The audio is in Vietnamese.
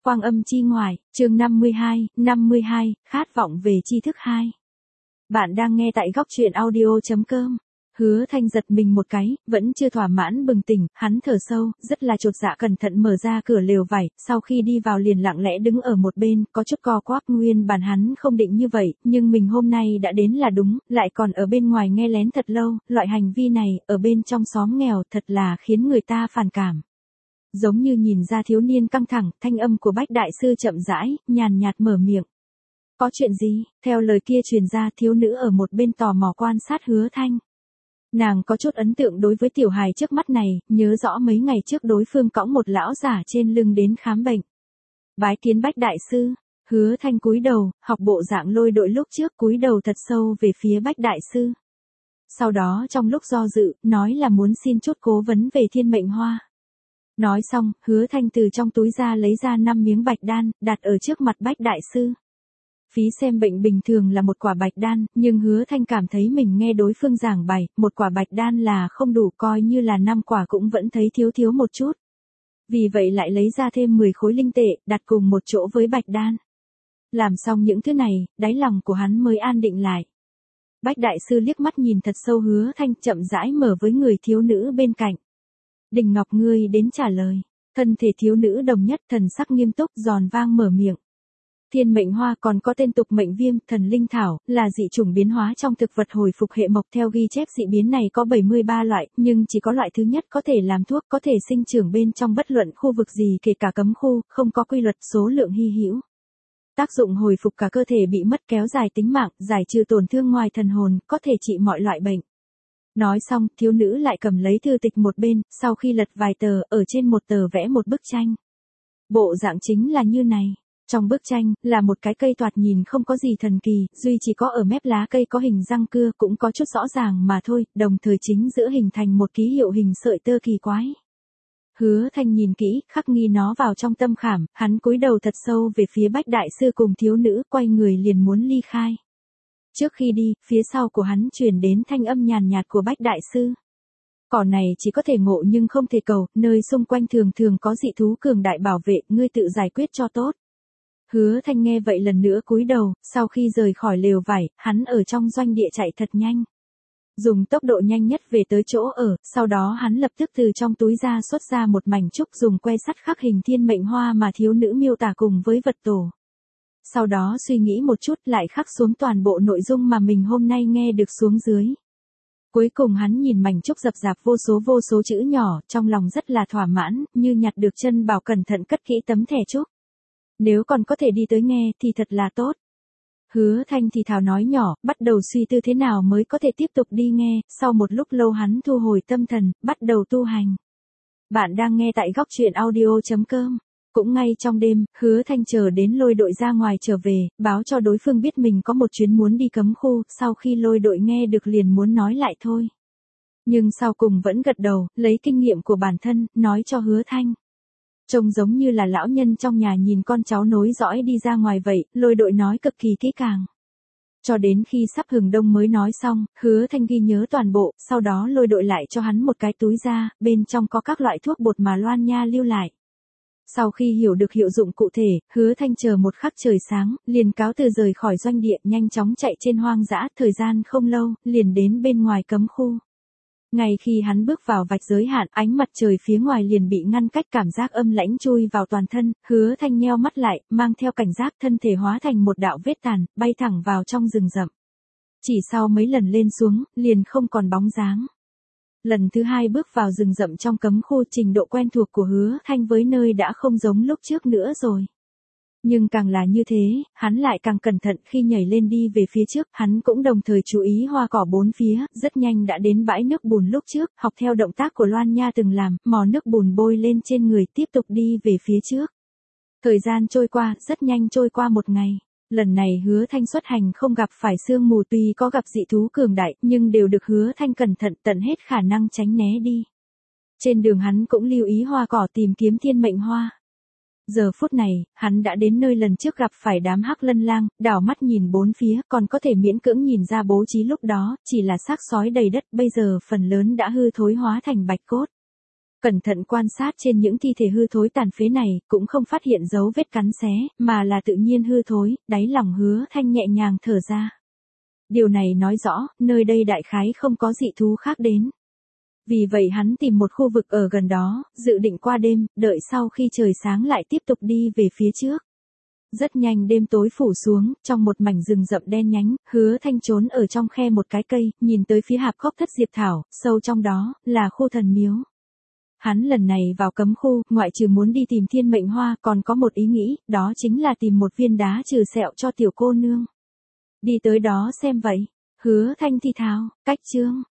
Quang âm chi ngoại, chương 52, khát vọng về tri thức 2. Bạn đang nghe tại góc truyện audio.com. Hứa Thanh giật mình một cái, vẫn chưa thỏa mãn bừng tỉnh, hắn thở sâu, rất là chột dạ cẩn thận mở ra cửa lều vải, sau khi đi vào liền lặng lẽ đứng ở một bên, có chút co quắp, nguyên bản hắn không định như vậy, nhưng mình hôm nay đã đến là đúng, lại còn ở bên ngoài nghe lén thật lâu, loại hành vi này, ở bên trong xóm nghèo thật là khiến người ta phản cảm. Giống như nhìn ra thiếu niên căng thẳng, thanh âm của Bách Đại Sư chậm rãi, nhàn nhạt mở miệng. Có chuyện gì? Theo lời kia truyền ra, thiếu nữ ở một bên tò mò quan sát Hứa Thanh. Nàng có chút ấn tượng đối với tiểu hài trước mắt này, nhớ rõ mấy ngày trước đối phương cõng một lão giả trên lưng đến khám bệnh. Bái kiến Bách Đại Sư, Hứa Thanh cúi đầu, học bộ dạng Lôi Đội lúc trước cúi đầu thật sâu về phía Bách Đại Sư. Sau đó trong lúc do dự, nói là muốn xin chút cố vấn về thiên mệnh hoa. Nói xong, Hứa Thanh từ trong túi ra lấy ra 5 miếng bạch đan, đặt ở trước mặt Bách Đại Sư. Phí xem bệnh bình thường là một quả bạch đan, nhưng Hứa Thanh cảm thấy mình nghe đối phương giảng bày, một quả bạch đan là không đủ, coi như là 5 quả cũng vẫn thấy thiếu một chút. Vì vậy lại lấy ra thêm 10 khối linh tệ, đặt cùng một chỗ với bạch đan. Làm xong những thứ này, đáy lòng của hắn mới an định lại. Bách Đại Sư liếc mắt nhìn thật sâu Hứa Thanh, chậm rãi mở với người thiếu nữ bên cạnh. Đình Ngọc, ngươi đến trả lời. Thân thể thiếu nữ đồng nhất, thần sắc nghiêm túc, giòn vang mở miệng. Thiên mệnh hoa còn có tên tục mệnh viêm, thần linh thảo, là dị chủng biến hóa trong thực vật hồi phục hệ mộc. Theo ghi chép dị biến này có 73 loại, nhưng chỉ có loại thứ nhất có thể làm thuốc, có thể sinh trưởng bên trong bất luận khu vực gì, kể cả cấm khu, không có quy luật, số lượng hy hữu. Tác dụng hồi phục cả cơ thể bị mất, kéo dài tính mạng, giải trừ tổn thương ngoài thần hồn, có thể trị mọi loại bệnh. Nói xong, thiếu nữ lại cầm lấy thư tịch một bên, sau khi lật vài tờ, ở trên một tờ vẽ một bức tranh. Bộ dạng chính là như này. Trong bức tranh, là một cái cây thoạt nhìn không có gì thần kỳ, duy chỉ có ở mép lá cây có hình răng cưa, cũng có chút rõ ràng mà thôi, đồng thời chính giữa hình thành một ký hiệu hình sợi tơ kỳ quái. Hứa Thanh nhìn kỹ, khắc ghi nó vào trong tâm khảm, hắn cúi đầu thật sâu về phía Bách Đại Sư cùng thiếu nữ, quay người liền muốn ly khai. Trước khi đi, phía sau của hắn truyền đến thanh âm nhàn nhạt của Bách Đại Sư. Cỏ này chỉ có thể ngộ nhưng không thể cầu, nơi xung quanh thường có dị thú cường đại bảo vệ, ngươi tự giải quyết cho tốt. Hứa Thanh nghe vậy lần nữa cúi đầu, sau khi rời khỏi lều vải, hắn ở trong doanh địa chạy thật nhanh. Dùng tốc độ nhanh nhất về tới chỗ ở, sau đó hắn lập tức từ trong túi ra xuất ra một mảnh trúc, dùng que sắt khắc hình thiên mệnh hoa mà thiếu nữ miêu tả cùng với vật tổ. Sau đó suy nghĩ một chút lại khắc xuống toàn bộ nội dung mà mình hôm nay nghe được xuống dưới. Cuối cùng hắn nhìn mảnh trúc rập rạp vô số chữ nhỏ, trong lòng rất là thỏa mãn, như nhặt được chân bảo cẩn thận cất kỹ tấm thẻ trúc. Nếu còn có thể đi tới nghe thì thật là tốt. Hứa Thanh thì thào nói nhỏ, bắt đầu suy tư thế nào mới có thể tiếp tục đi nghe, sau một lúc lâu hắn thu hồi tâm thần, bắt đầu tu hành. Bạn đang nghe tại góc truyện audio.com. Cũng ngay trong đêm, Hứa Thanh chờ đến Lôi Đội ra ngoài trở về, báo cho đối phương biết mình có một chuyến muốn đi cấm khu, sau khi Lôi Đội nghe được liền muốn nói lại thôi. Nhưng sau cùng vẫn gật đầu, lấy kinh nghiệm của bản thân, nói cho Hứa Thanh. Trông giống như là lão nhân trong nhà nhìn con cháu nối dõi đi ra ngoài vậy, Lôi Đội nói cực kỳ kỹ càng. Cho đến khi sắp hừng đông mới nói xong, Hứa Thanh ghi nhớ toàn bộ, sau đó Lôi Đội lại cho hắn một cái túi ra, bên trong có các loại thuốc bột mà Loan Nha lưu lại. Sau khi hiểu được hiệu dụng cụ thể, Hứa Thanh chờ một khắc trời sáng, liền cáo từ rời khỏi doanh địa, nhanh chóng chạy trên hoang dã, thời gian không lâu, liền đến bên ngoài cấm khu. Ngay khi hắn bước vào vạch giới hạn, ánh mặt trời phía ngoài liền bị ngăn cách, cảm giác âm lãnh chui vào toàn thân, Hứa Thanh nheo mắt lại, mang theo cảnh giác, thân thể hóa thành một đạo vết tàn, bay thẳng vào trong rừng rậm. Chỉ sau mấy lần lên xuống, liền không còn bóng dáng. Lần thứ 2 bước vào rừng rậm trong cấm khu, trình độ quen thuộc của Hứa Thanh với nơi đã không giống lúc trước nữa rồi. Nhưng càng là như thế, hắn lại càng cẩn thận khi nhảy lên đi về phía trước, hắn cũng đồng thời chú ý hoa cỏ bốn phía, rất nhanh đã đến bãi nước bùn lúc trước, học theo động tác của Loan Nha từng làm, mò nước bùn bôi lên trên người, tiếp tục đi về phía trước. Thời gian trôi qua, rất nhanh trôi qua một ngày. Lần này Hứa Thanh xuất hành không gặp phải sương mù, tuy có gặp dị thú cường đại, nhưng đều được Hứa Thanh cẩn thận tận hết khả năng tránh né đi. Trên đường hắn cũng lưu ý hoa cỏ tìm kiếm thiên mệnh hoa. Giờ phút này, hắn đã đến nơi lần trước gặp phải đám hắc lân lang, đảo mắt nhìn bốn phía, còn có thể miễn cưỡng nhìn ra bố trí lúc đó, chỉ là xác sói đầy đất, bây giờ phần lớn đã hư thối hóa thành bạch cốt. Cẩn thận quan sát trên những thi thể hư thối tàn phế này, cũng không phát hiện dấu vết cắn xé, mà là tự nhiên hư thối, đáy lòng Hứa Thanh nhẹ nhàng thở ra. Điều này nói rõ, nơi đây đại khái không có dị thú khác đến. Vì vậy hắn tìm một khu vực ở gần đó, dự định qua đêm, đợi sau khi trời sáng lại tiếp tục đi về phía trước. Rất nhanh đêm tối phủ xuống, trong một mảnh rừng rậm đen nhánh, Hứa Thanh trốn ở trong khe một cái cây, nhìn tới phía hạp cốc thất diệp thảo, sâu trong đó, là khu thần miếu. Hắn lần này vào cấm khu, ngoại trừ muốn đi tìm thiên mệnh hoa, còn có một ý nghĩ, đó chính là tìm một viên đá trừ sẹo cho tiểu cô nương. Đi tới đó xem vậy. Hứa Thanh thi thào, cách chương.